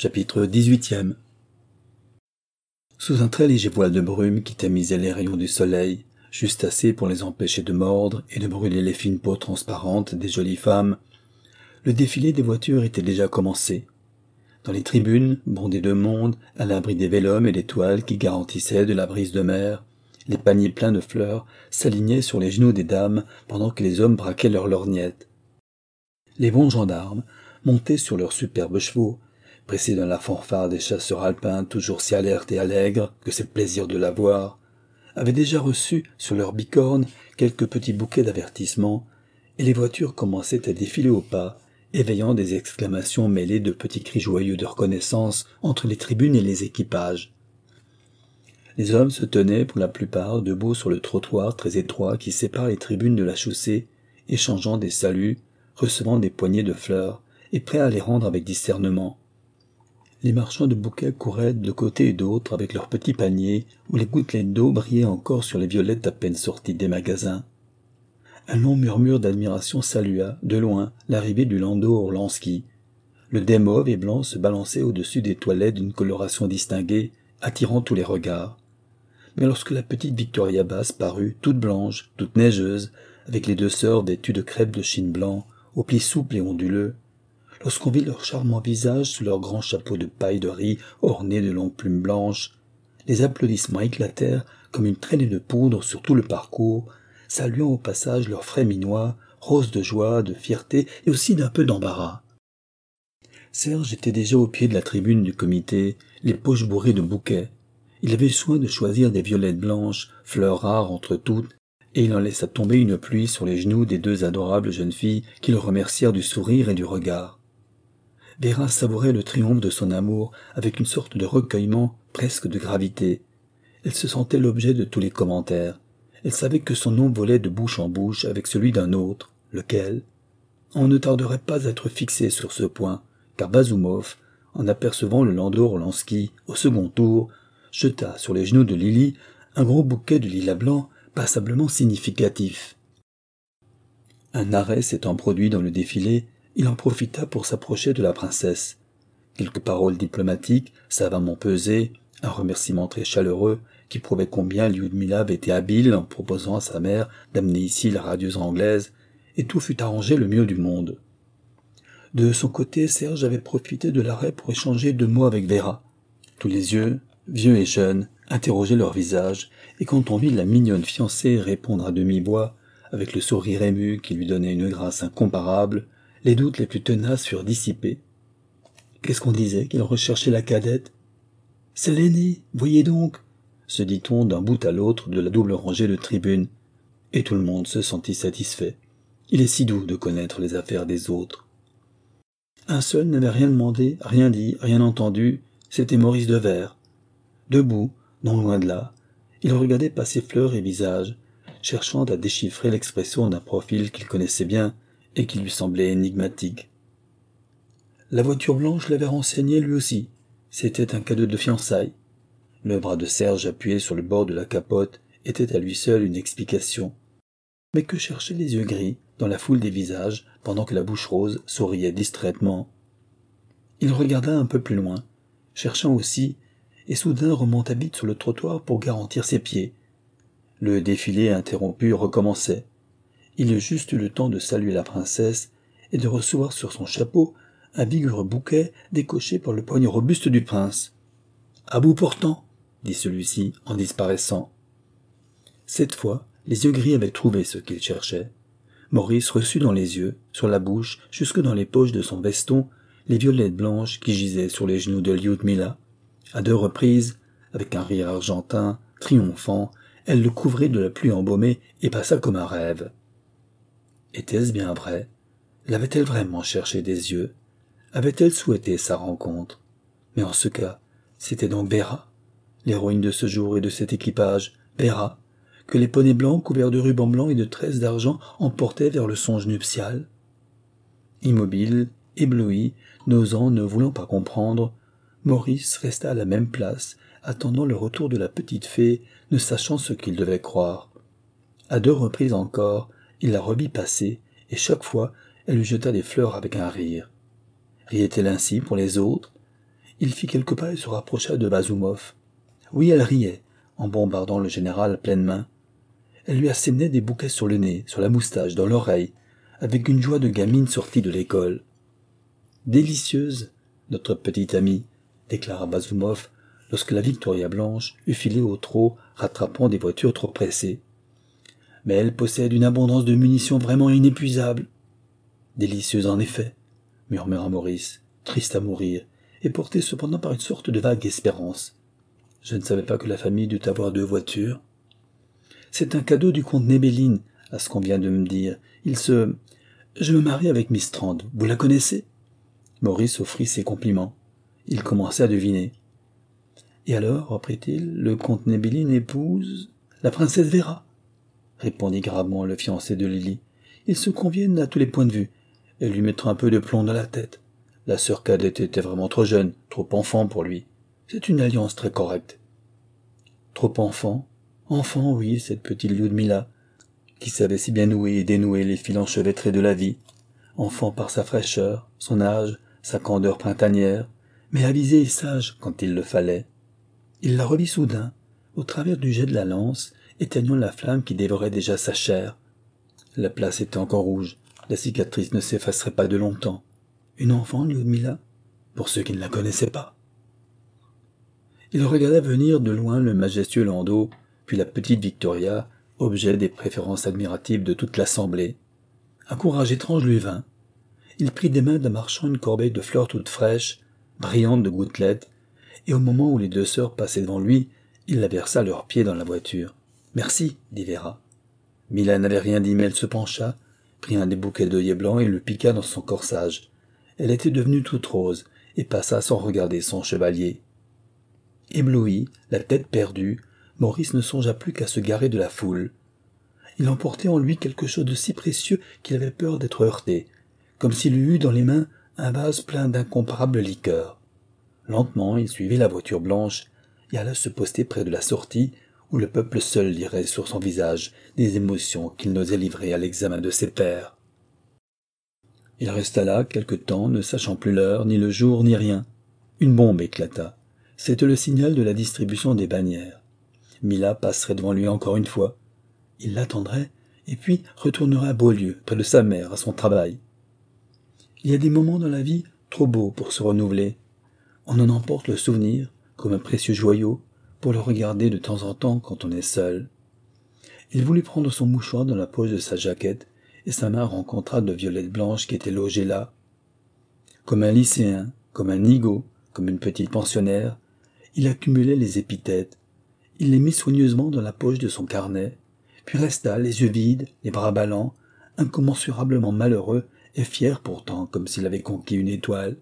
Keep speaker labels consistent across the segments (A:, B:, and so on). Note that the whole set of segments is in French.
A: Chapitre 18. Sous un très léger voile de brume qui tamisait les rayons du soleil, juste assez pour les empêcher de mordre et de brûler les fines peaux transparentes des jolies femmes, le défilé des voitures était déjà commencé. Dans les tribunes, bondées de monde, à l'abri des vélums et des toiles qui garantissaient de la brise de mer, les paniers pleins de fleurs s'alignaient sur les genoux des dames pendant que les hommes braquaient leurs lorgnettes. Les bons gendarmes, montés sur leurs superbes chevaux, pressés dans la fanfare des chasseurs alpins toujours si alertes et allègres que c'est le plaisir de la voir, avaient déjà reçu sur leurs bicornes quelques petits bouquets d'avertissement, et les voitures commençaient à défiler au pas, éveillant des exclamations mêlées de petits cris joyeux de reconnaissance entre les tribunes et les équipages. Les hommes se tenaient pour la plupart debout sur le trottoir très étroit qui sépare les tribunes de la chaussée, échangeant des saluts, recevant des poignées de fleurs, et prêts à les rendre avec discernement. Les marchands de bouquets couraient de côté et d'autre avec leurs petits paniers où les gouttelettes d'eau brillaient encore sur les violettes à peine sorties des magasins. Un long murmure d'admiration salua, de loin, l'arrivée du landau Orlansky. Le dais mauve et blanc se balançait au-dessus des toilettes d'une coloration distinguée, attirant tous les regards. Mais lorsque la petite Victoria basse parut, toute blanche, toute neigeuse, avec les deux sœurs vêtues de crêpes de chine blanc, aux plis souples et onduleux, lorsqu'on vit leurs charmants visages sous leurs grands chapeaux de paille de riz ornés de longues plumes blanches, les applaudissements éclatèrent comme une traînée de poudre sur tout le parcours, saluant au passage leurs frais minois, roses de joie, de fierté et aussi d'un peu d'embarras. Serge était déjà au pied de la tribune du comité, les poches bourrées de bouquets. Il avait soin de choisir des violettes blanches, fleurs rares entre toutes, et il en laissa tomber une pluie sur les genoux des deux adorables jeunes filles qui le remercièrent du sourire et du regard. Véra savourait le triomphe de son amour avec une sorte de recueillement, presque de gravité. Elle se sentait l'objet de tous les commentaires. Elle savait que son nom volait de bouche en bouche avec celui d'un autre, lequel? On ne tarderait pas à être fixé sur ce point, car Bazumov, en apercevant le landau Orlansky au second tour, jeta sur les genoux de Lily un gros bouquet de lilas blanc passablement significatif. Un arrêt s'étant produit dans le défilé, il en profita pour s'approcher de la princesse. Quelques paroles diplomatiques, savamment pesées, un remerciement très chaleureux, qui prouvait combien Lyudmila avait été habile en proposant à sa mère d'amener ici la radieuse anglaise, et tout fut arrangé le mieux du monde. De son côté, Serge avait profité de l'arrêt pour échanger 2 mots avec Véra. Tous les yeux, vieux et jeunes, interrogeaient leur visage, et quand on vit la mignonne fiancée répondre à demi-voix, avec le sourire ému qui lui donnait une grâce incomparable, les doutes les plus tenaces furent dissipés. Qu'est-ce qu'on disait qu'il recherchait la cadette? C'est l'aînée, voyez donc, se dit-on d'un bout à l'autre de la double rangée de tribunes, et tout le monde se sentit satisfait. Il est si doux de connaître les affaires des autres. Un seul n'avait rien demandé, rien dit, rien entendu, c'était Maurice Devers. Debout, non loin de là, il regardait passer fleurs et visages, cherchant à déchiffrer l'expression d'un profil qu'il connaissait bien et qui lui semblait énigmatique. La voiture blanche l'avait renseigné lui aussi. C'était un cadeau de fiançailles. Le bras de Serge appuyé sur le bord de la capote était à lui seul une explication. Mais que cherchaient les yeux gris dans la foule des visages pendant que la bouche rose souriait distraitement? Il regarda un peu plus loin, cherchant aussi, et soudain remonta vite sur le trottoir pour garantir ses pieds. Le défilé interrompu recommençait. Il eut juste eu le temps de saluer la princesse et de recevoir sur son chapeau un vigoureux bouquet décoché par le poignet robuste du prince. « À bout portant !» dit celui-ci en disparaissant. Cette fois, les yeux gris avaient trouvé ce qu'ils cherchaient. Maurice reçut dans les yeux, sur la bouche, jusque dans les poches de son veston, les violettes blanches qui gisaient sur les genoux de Lyudmila. À 2 reprises, avec un rire argentin, triomphant, elle le couvrit de la pluie embaumée et passa comme un rêve. Était-ce bien vrai? L'avait-elle vraiment cherché des yeux? Avait-elle souhaité sa rencontre? Mais en ce cas, c'était donc Véra, l'héroïne de ce jour et de cet équipage, Véra, que les poneys blancs couverts de rubans blancs et de tresses d'argent emportaient vers le songe nuptial. Immobile, ébloui, n'osant, ne voulant pas comprendre, Maurice resta à la même place, attendant le retour de la petite fée, ne sachant ce qu'il devait croire. À 2 reprises encore, il la revit passer, et chaque fois, elle lui jeta des fleurs avec un rire. Riait-elle ainsi pour les autres? Il fit quelques pas et se rapprocha de Bazumov. Oui, elle riait, en bombardant le général à pleine main. Elle lui assénait des bouquets sur le nez, sur la moustache, dans l'oreille, avec une joie de gamine sortie de l'école. « Délicieuse, notre petite amie », déclara Bazumov, lorsque la Victoria blanche eut filé au trot, rattrapant des voitures trop pressées. « Mais elle possède une abondance de munitions vraiment inépuisable. »« Délicieuse en effet, » murmura Maurice, triste à mourir, et porté cependant par une sorte de vague espérance. « Je ne savais pas que la famille dût avoir 2 voitures. »« C'est un cadeau du comte Nebelin, à ce qu'on vient de me dire. Je me marie avec Miss Strand. Vous la connaissez ?» Maurice offrit ses compliments. Il commençait à deviner. « Et alors, reprit-il, le comte Nebelin épouse la princesse Vera ?» répondit gravement le fiancé de Lily. « Ils se conviennent à tous les points de vue. Elle lui mettra un peu de plomb dans la tête. La sœur cadette était vraiment trop jeune, trop enfant pour lui. C'est une alliance très correcte. » Trop enfant ? Enfant, oui, cette petite Lyudmila, qui savait si bien nouer et dénouer les fils enchevêtrés de la vie. Enfant par sa fraîcheur, son âge, sa candeur printanière, mais avisée et sage quand il le fallait. Il la revit soudain, au travers du jet de la lance, éteignant la flamme qui dévorait déjà sa chair. La place était encore rouge, la cicatrice ne s'effacerait pas de longtemps. Une enfant, Lyudmila, pour ceux qui ne la connaissaient pas. Il regarda venir de loin le majestueux landau, puis la petite Victoria, objet des préférences admiratives de toute l'assemblée. Un courage étrange lui vint. Il prit des mains d'un marchand une corbeille de fleurs toutes fraîches, brillantes de gouttelettes, et au moment où les 2 sœurs passaient devant lui, il la versa à leurs pieds dans la voiture. « Merci, » dit Vera. Mila n'avait rien dit, mais elle se pencha, prit un des bouquets d'œillets blancs et le piqua dans son corsage. Elle était devenue toute rose, et passa sans regarder son chevalier. Ébloui, la tête perdue, Maurice ne songea plus qu'à se garer de la foule. Il emportait en lui quelque chose de si précieux qu'il avait peur d'être heurté, comme s'il eût eu dans les mains un vase plein d'incomparables liqueurs. Lentement, il suivit la voiture blanche et alla se poster près de la sortie, où le peuple seul lirait sur son visage des émotions qu'il n'osait livrer à l'examen de ses pairs. Il resta là quelque temps, ne sachant plus l'heure, ni le jour, ni rien. Une bombe éclata. C'était le signal de la distribution des bannières. Mila passerait devant lui encore une fois. Il l'attendrait, et puis retournerait à Beaulieu, près de sa mère, à son travail. Il y a des moments dans la vie trop beaux pour se renouveler. On en emporte le souvenir, comme un précieux joyau, pour le regarder de temps en temps quand on est seul. Il voulut prendre son mouchoir dans la poche de sa jaquette, et sa main rencontra de violettes blanches qui étaient logées là. Comme un lycéen, comme un nigaud, comme une petite pensionnaire, il accumulait les épithètes. Il les mit soigneusement dans la poche de son carnet, puis resta, les yeux vides, les bras ballants, incommensurablement malheureux et fier pourtant, comme s'il avait conquis une étoile.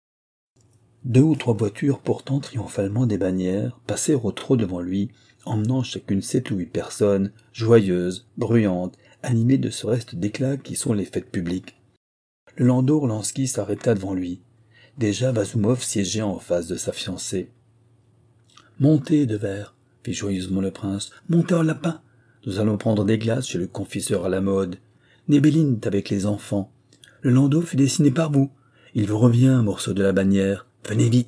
A: 2 ou 3 voitures portant triomphalement des bannières passèrent au trot devant lui, emmenant chacune 7 ou 8 personnes, joyeuses, bruyantes, animées de ce reste d'éclat qui sont les fêtes publiques. Le landau Orlansky s'arrêta devant lui. Déjà Bazumov siégeait en face de sa fiancée. « Montez, de verre !» fit joyeusement le prince. « Montez en lapin. Nous allons prendre des glaces chez le confiseur à la mode. Nebelin est avec les enfants. Le landau fut dessiné par vous. Il vous revient un morceau de la bannière. Venez vite !»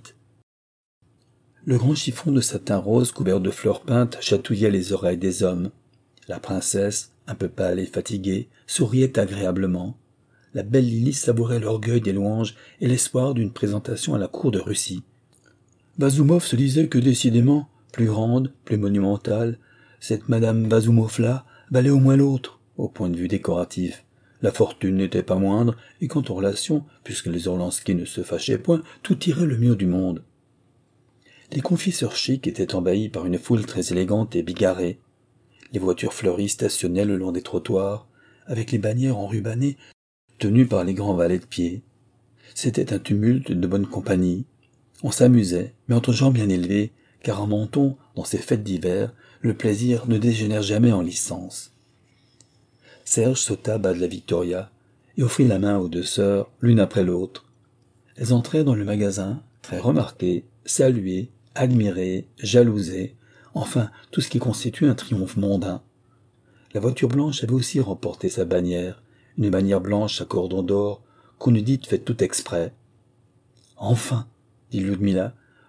A: Le grand chiffon de satin rose couvert de fleurs peintes chatouillait les oreilles des hommes. La princesse, un peu pâle et fatiguée, souriait agréablement. La belle Lily savourait l'orgueil des louanges et l'espoir d'une présentation à la cour de Russie. Bazumov se disait que décidément, plus grande, plus monumentale, cette Madame Bazumov-là valait au moins l'autre, au point de vue décoratif. La fortune n'était pas moindre, et quant aux relations, puisque les Orlansky ne se fâchaient point, tout irait le mieux du monde. Les confiseurs chics étaient envahis par une foule très élégante et bigarrée. Les voitures fleuries stationnaient le long des trottoirs, avec les bannières enrubannées, tenues par les grands valets de pied. C'était un tumulte de bonne compagnie. On s'amusait, mais entre gens bien élevés, car en Menton, dans ces fêtes d'hiver, le plaisir ne dégénère jamais en licence. Serge sauta bas de la Victoria et offrit la main aux 2 sœurs, l'une après l'autre. Elles entrèrent dans le magasin, très remarquées, saluées, admirées, jalousées, enfin tout ce qui constitue un triomphe mondain. La voiture blanche avait aussi remporté sa bannière, une bannière blanche à cordon d'or, qu'on eût dite faite tout exprès. « Enfin !» dit Lyudmila,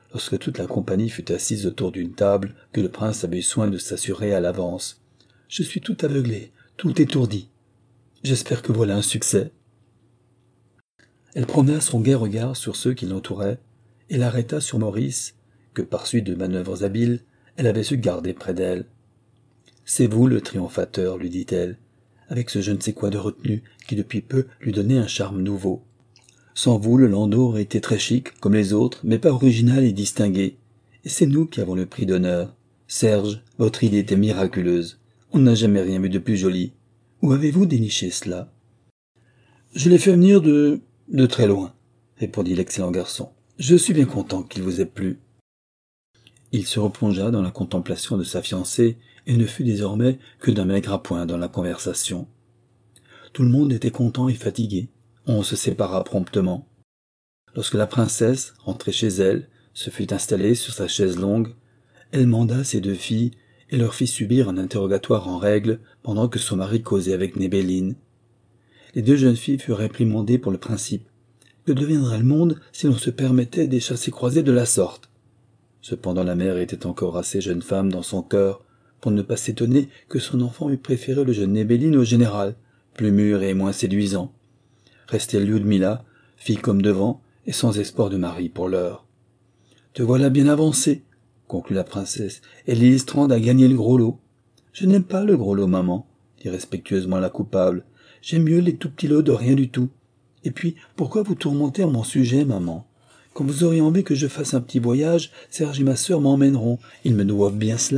A: lorsque toute la compagnie fut assise autour d'une table que le prince avait eu soin de s'assurer à l'avance. « Je suis tout aveuglé, tout étourdi. J'espère que voilà un succès. » Elle promena son gai regard sur ceux qui l'entouraient et l'arrêta sur Maurice, que par suite de manœuvres habiles, elle avait su garder près d'elle. « C'est vous le triomphateur, lui dit-elle, avec ce je ne sais quoi de retenue qui depuis peu lui donnait un charme nouveau. Sans vous, le landau aurait été très chic, comme les autres, mais pas original et distingué. Et c'est nous qui avons le prix d'honneur. Serge, votre idée était miraculeuse. On n'a jamais rien vu de plus joli. Où avez-vous déniché cela? »« Je l'ai fait venir de très loin, » répondit l'excellent garçon. « Je suis bien content qu'il vous ait plu. » Il se replongea dans la contemplation de sa fiancée et ne fut désormais que d'un maigre appoint dans la conversation. Tout le monde était content et fatigué. On se sépara promptement. Lorsque la princesse, rentrée chez elle, se fut installée sur sa chaise longue, elle manda ses 2 filles et leur fit subir un interrogatoire en règle pendant que son mari causait avec Nébéline. Les 2 jeunes filles furent réprimandées pour le principe. Que deviendrait le monde si l'on se permettait des chassés-croisés de la sorte? Cependant la mère était encore assez jeune femme dans son cœur pour ne pas s'étonner que son enfant eût préféré le jeune Nébéline au général, plus mûr et moins séduisant. Restait Lyudmila, fille comme devant, et sans espoir de mari pour l'heure. « Te voilà bien avancée, » conclut la princesse, « et Lystrande a gagné le gros lot. »« Je n'aime pas le gros lot, maman, » dit respectueusement la coupable. « J'aime mieux les tout petits lots de rien du tout. Et puis, pourquoi vous tourmentez à mon sujet, maman? Quand vous aurez envie que je fasse un petit voyage, Serge et ma sœur m'emmèneront. Ils me doivent bien cela. »